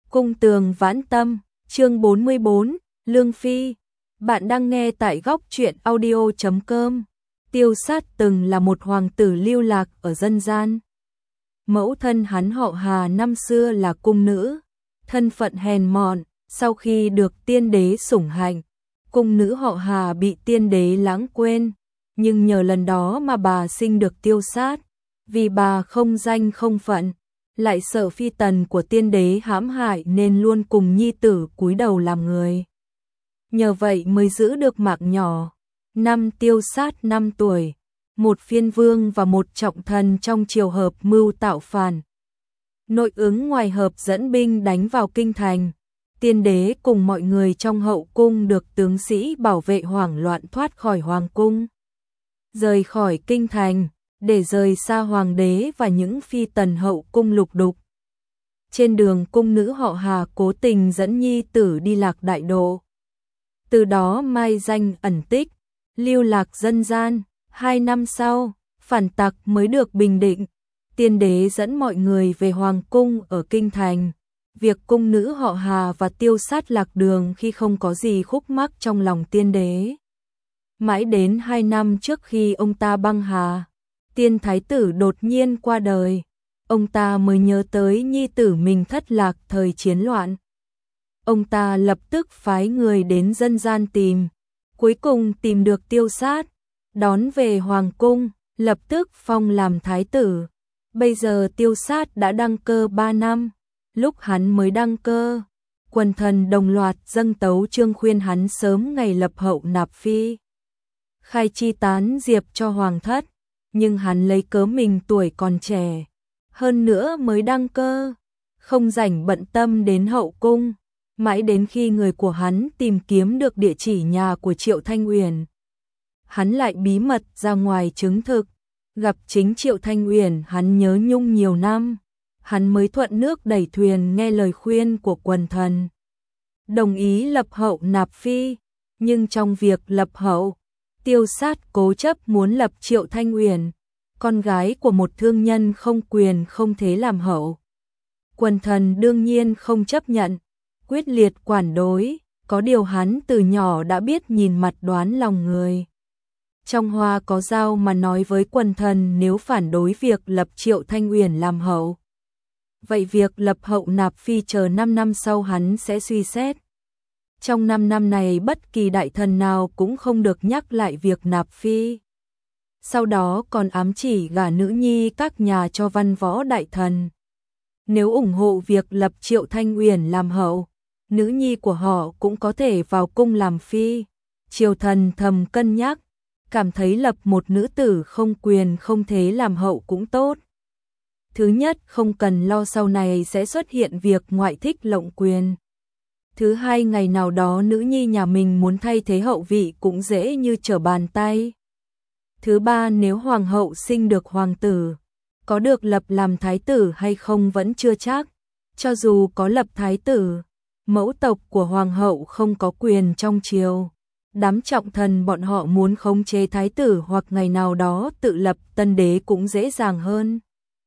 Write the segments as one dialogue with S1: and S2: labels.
S1: Cung tường vãn tâm, chương 44, Lương Phi. Bạn đang nghe tại góc truyện audio.com. Tiêu Sát từng là một hoàng tử lưu lạc ở dân gian. Mẫu thân hắn họ Hà năm xưa là cung nữ, thân phận hèn mọn, sau khi được tiên đế sủng hạnh, cung nữ họ Hà bị tiên đế lãng quên, nhưng nhờ lần đó mà bà sinh được Tiêu Sát, vì bà không danh không phận, lại sợ phi tần của tiên đế hãm hại nên luôn cùng nhi tử cúi đầu làm người. Nhờ vậy mới giữ được mạng nhỏ. Năm Tiêu Sát 5 tuổi, một phiên vương và một trọng thần trong triều hợp mưu tạo phản. Nội ứng ngoài hợp dẫn binh đánh vào kinh thành. Tiên đế cùng mọi người trong hậu cung được tướng sĩ bảo vệ hoảng loạn thoát khỏi hoàng cung. Rời khỏi kinh thành, để rời xa hoàng đế và những phi tần hậu cung lục đục. Trên đường cung nữ họ Hà cố tình dẫn nhi tử đi lạc đại độ. Từ đó mai danh ẩn tích, lưu lạc dân gian. 2 năm sau, phản tặc mới được bình định. Tiên đế dẫn mọi người về hoàng cung ở kinh thành. Việc cung nữ họ Hà và Tiêu Sát lạc đường khi không có gì khúc mắc trong lòng tiên đế. Mãi đến 2 năm trước khi ông ta băng hà, tiên thái tử đột nhiên qua đời, ông ta mới nhớ tới nhi tử mình thất lạc thời chiến loạn. Ông ta lập tức phái người đến dân gian tìm, cuối cùng tìm được Tiêu Sát, đón về hoàng cung, lập tức phong làm thái tử. Bây giờ Tiêu Sát đã đăng cơ 3 năm, lúc hắn mới đăng cơ, quần thần đồng loạt dâng tấu chương khuyên hắn sớm ngày lập hậu nạp phi, khai chi tán diệp cho hoàng thất. Nhưng hắn lấy cớ mình tuổi còn trẻ, hơn nữa mới đăng cơ, không rảnh bận tâm đến hậu cung. Mãi đến khi người của hắn tìm kiếm được địa chỉ nhà của Triệu Thanh Uyển, hắn lại bí mật ra ngoài chứng thực, gặp chính Triệu Thanh Uyển hắn nhớ nhung nhiều năm, hắn mới thuận nước đẩy thuyền nghe lời khuyên của quần thần, đồng ý lập hậu nạp phi. Nhưng trong việc lập hậu, Tiêu Sát cố chấp muốn lập Triệu Thanh Uyển, con gái của một thương nhân không quyền không thế làm hậu. Quần thần đương nhiên không chấp nhận, quyết liệt quản đối, có điều hắn từ nhỏ đã biết nhìn mặt đoán lòng người. Trong hoa có dao mà nói với quần thần nếu phản đối việc lập Triệu Thanh Uyển làm hậu. Vậy việc lập hậu nạp phi chờ 5 năm sau hắn sẽ suy xét. Trong 5 năm này bất kỳ đại thần nào cũng không được nhắc lại việc nạp phi. Sau đó còn ám chỉ gả nữ nhi các nhà cho văn võ đại thần. Nếu ủng hộ việc lập Triệu Thanh Uyển làm hậu, nữ nhi của họ cũng có thể vào cung làm phi. Triều thần thầm cân nhắc, cảm thấy lập một nữ tử không quyền không thế làm hậu cũng tốt. Thứ nhất, không cần lo sau này sẽ xuất hiện việc ngoại thích lộng quyền. Thứ hai, ngày nào đó nữ nhi nhà mình muốn thay thế hậu vị cũng dễ như trở bàn tay. Thứ ba, nếu hoàng hậu sinh được hoàng tử, có được lập làm thái tử hay không vẫn chưa chắc. Cho dù có lập thái tử, mẫu tộc của hoàng hậu không có quyền trong triều. Đám trọng thần bọn họ muốn khống chế thái tử hoặc ngày nào đó tự lập tân đế cũng dễ dàng hơn.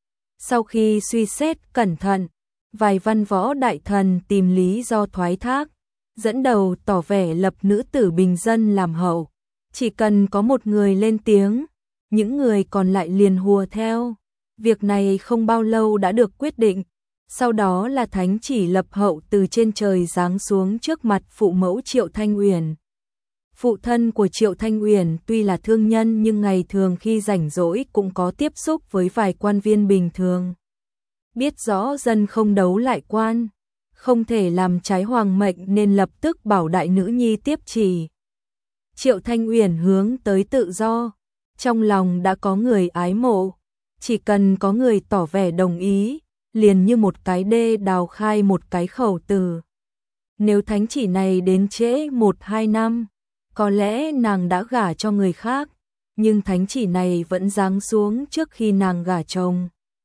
S1: Sau khi suy xét cẩn thận, vài văn võ đại thần tìm lý do thoái thác, dẫn đầu tỏ vẻ lập nữ tử bình dân làm hậu. Chỉ cần có một người lên tiếng, những người còn lại liền hùa theo. Việc này không bao lâu đã được quyết định, sau đó là thánh chỉ lập hậu từ trên trời giáng xuống trước mặt phụ mẫu Triệu Thanh Uyển. Phụ thân của Triệu Thanh Uyển tuy là thương nhân nhưng ngày thường khi rảnh rỗi cũng có tiếp xúc với vài quan viên bình thường. Biết rõ dân không đấu lại quan, không thể làm trái hoàng mệnh nên lập tức bảo đại nữ nhi tiếp chỉ. Triệu Thanh Uyển hướng tới tự do, trong lòng đã có người ái mộ, chỉ cần có người tỏ vẻ đồng ý, liền như một cái đê đào khai một cái khẩu tử. Nếu thánh chỉ này đến trễ 1-2 năm, có lẽ nàng đã gả cho người khác, nhưng thánh chỉ này vẫn giáng xuống trước khi nàng gả chồng.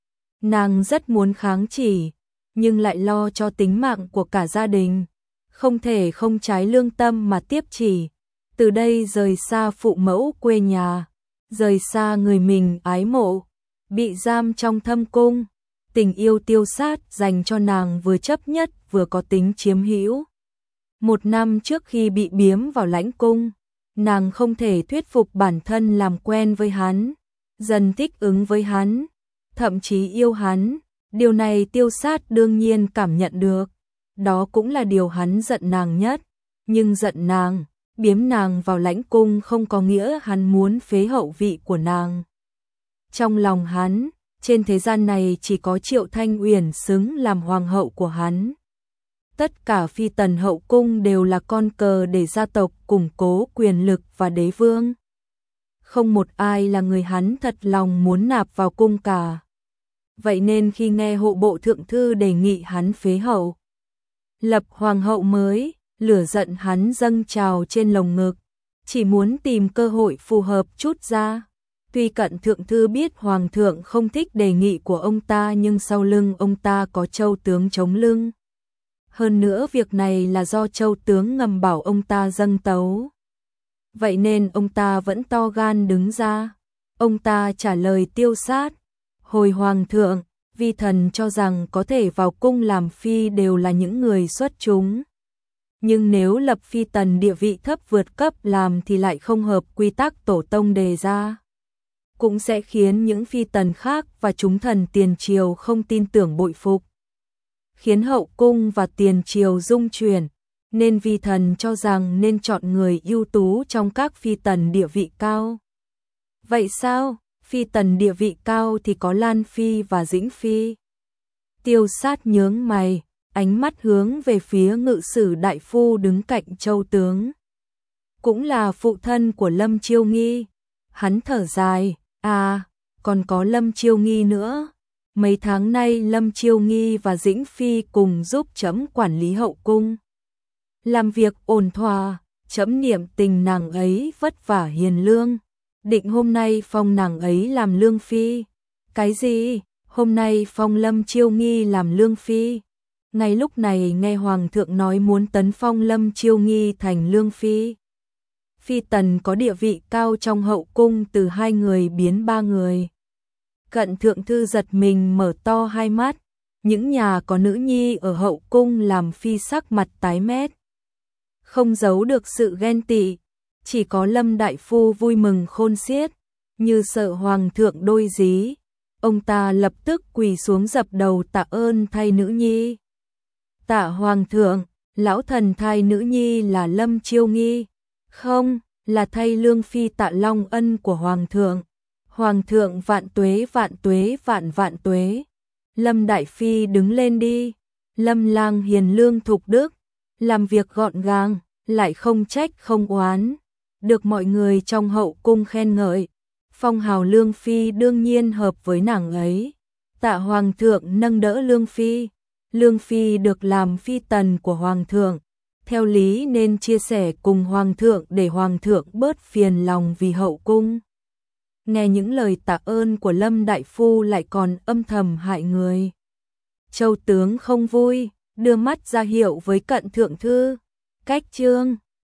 S1: Nàng rất muốn kháng chỉ, nhưng lại lo cho tính mạng của cả gia đình, không thể không trái lương tâm mà tiếp chỉ. Từ đây rời xa phụ mẫu quê nhà, rời xa người mình ái mộ, bị giam trong thâm cung. Tình yêu Tiêu Sát dành cho nàng vừa chấp nhất vừa có tính chiếm hữu. 1 năm trước khi bị biếm vào lãnh cung, nàng không thể thuyết phục bản thân làm quen với hắn, dần thích ứng với hắn, thậm chí yêu hắn. Điều này Tiêu Sát đương nhiên cảm nhận được, đó cũng là điều hắn giận nàng nhất, nhưng giận nàng, biếm nàng vào lãnh cung không có nghĩa hắn muốn phế hậu vị của nàng. Trong lòng hắn, trên thế gian này chỉ có Triệu Thanh Uyển xứng làm hoàng hậu của hắn. Tất cả phi tần hậu cung đều là con cờ để gia tộc củng cố quyền lực và đế vương. Không một ai là người hắn thật lòng muốn nạp vào cung cả. Vậy nên khi nghe hộ bộ thượng thư đề nghị hắn phế hậu, lập hoàng hậu mới, lửa giận hắn dâng trào trên lồng ngực, chỉ muốn tìm cơ hội phù hợp chút ra. Tuy cận thượng thư biết hoàng thượng không thích đề nghị của ông ta, nhưng sau lưng ông ta có Châu tướng chống lưng. Hơn nữa việc này là do Châu tướng ngầm bảo ông ta dâng tấu. Vậy nên ông ta vẫn to gan đứng ra. Ông ta trả lời Tiêu Sát: hồi hoàng thượng, vi thần cho rằng có thể vào cung làm phi đều là những người xuất chúng. Nhưng nếu lập phi tần địa vị thấp vượt cấp làm thì lại không hợp quy tắc tổ tông đề ra. Cũng sẽ khiến những phi tần khác và chúng thần tiền triều không tin tưởng bội phục, khiến hậu cung và tiền triều rung chuyển, nên vi thần cho rằng nên chọn người ưu tú trong các phi tần địa vị cao. Vậy sao? Phi tần địa vị cao thì có Lan Phi và Dĩnh Phi. Tiêu Sát nhướng mày, ánh mắt hướng về phía ngự sử đại phu đứng cạnh Châu tướng, cũng là phụ thân của Lâm Chiêu Nghi. Hắn thở dài: còn có Lâm Chiêu Nghi nữa. Mấy tháng nay Lâm Chiêu Nghi và Dĩnh Phi cùng giúp trẫm quản lý hậu cung, làm việc ổn thỏa, trẫm niệm tình nàng ấy vất vả hiền lương, định hôm nay phong nàng ấy làm lương phi. Cái gì? Hôm nay phong Lâm Chiêu Nghi làm lương phi? Ngay lúc này nghe hoàng thượng nói muốn tấn phong Lâm Chiêu Nghi thành lương phi. Phi tần có địa vị cao trong hậu cung từ 2 người biến 3 người. Cận thượng thư giật mình mở to hai mắt, những nhà có nữ nhi ở hậu cung làm phi sắc mặt tái mét, không giấu được sự ghen tị. Chỉ có Lâm đại phu vui mừng khôn xiết, như sợ hoàng thượng đôi dí, ông ta lập tức quỳ xuống dập đầu tạ ơn thay nữ nhi. Tạ hoàng thượng, lão thần thay nữ nhi là Lâm Chiêu Nghi. Không, là thay lương phi tạ long ân của hoàng thượng. Hoàng thượng vạn tuế vạn vạn tuế. Lâm đại phi đứng lên đi. Lâm lang hiền lương thục đức, làm việc gọn gàng, lại không trách không oán, được mọi người trong hậu cung khen ngợi. Phong hào lương phi đương nhiên hợp với nàng ấy. Tạ hoàng thượng nâng đỡ lương phi. Lương phi được làm phi tần của hoàng thượng, theo lý nên chia sẻ cùng hoàng thượng để hoàng thượng bớt phiền lòng vì hậu cung. Nghe những lời tạ ơn của Lâm đại phu lại còn âm thầm hại người. Châu tướng không vui, đưa mắt ra hiệu với cận thượng thư: cách trương.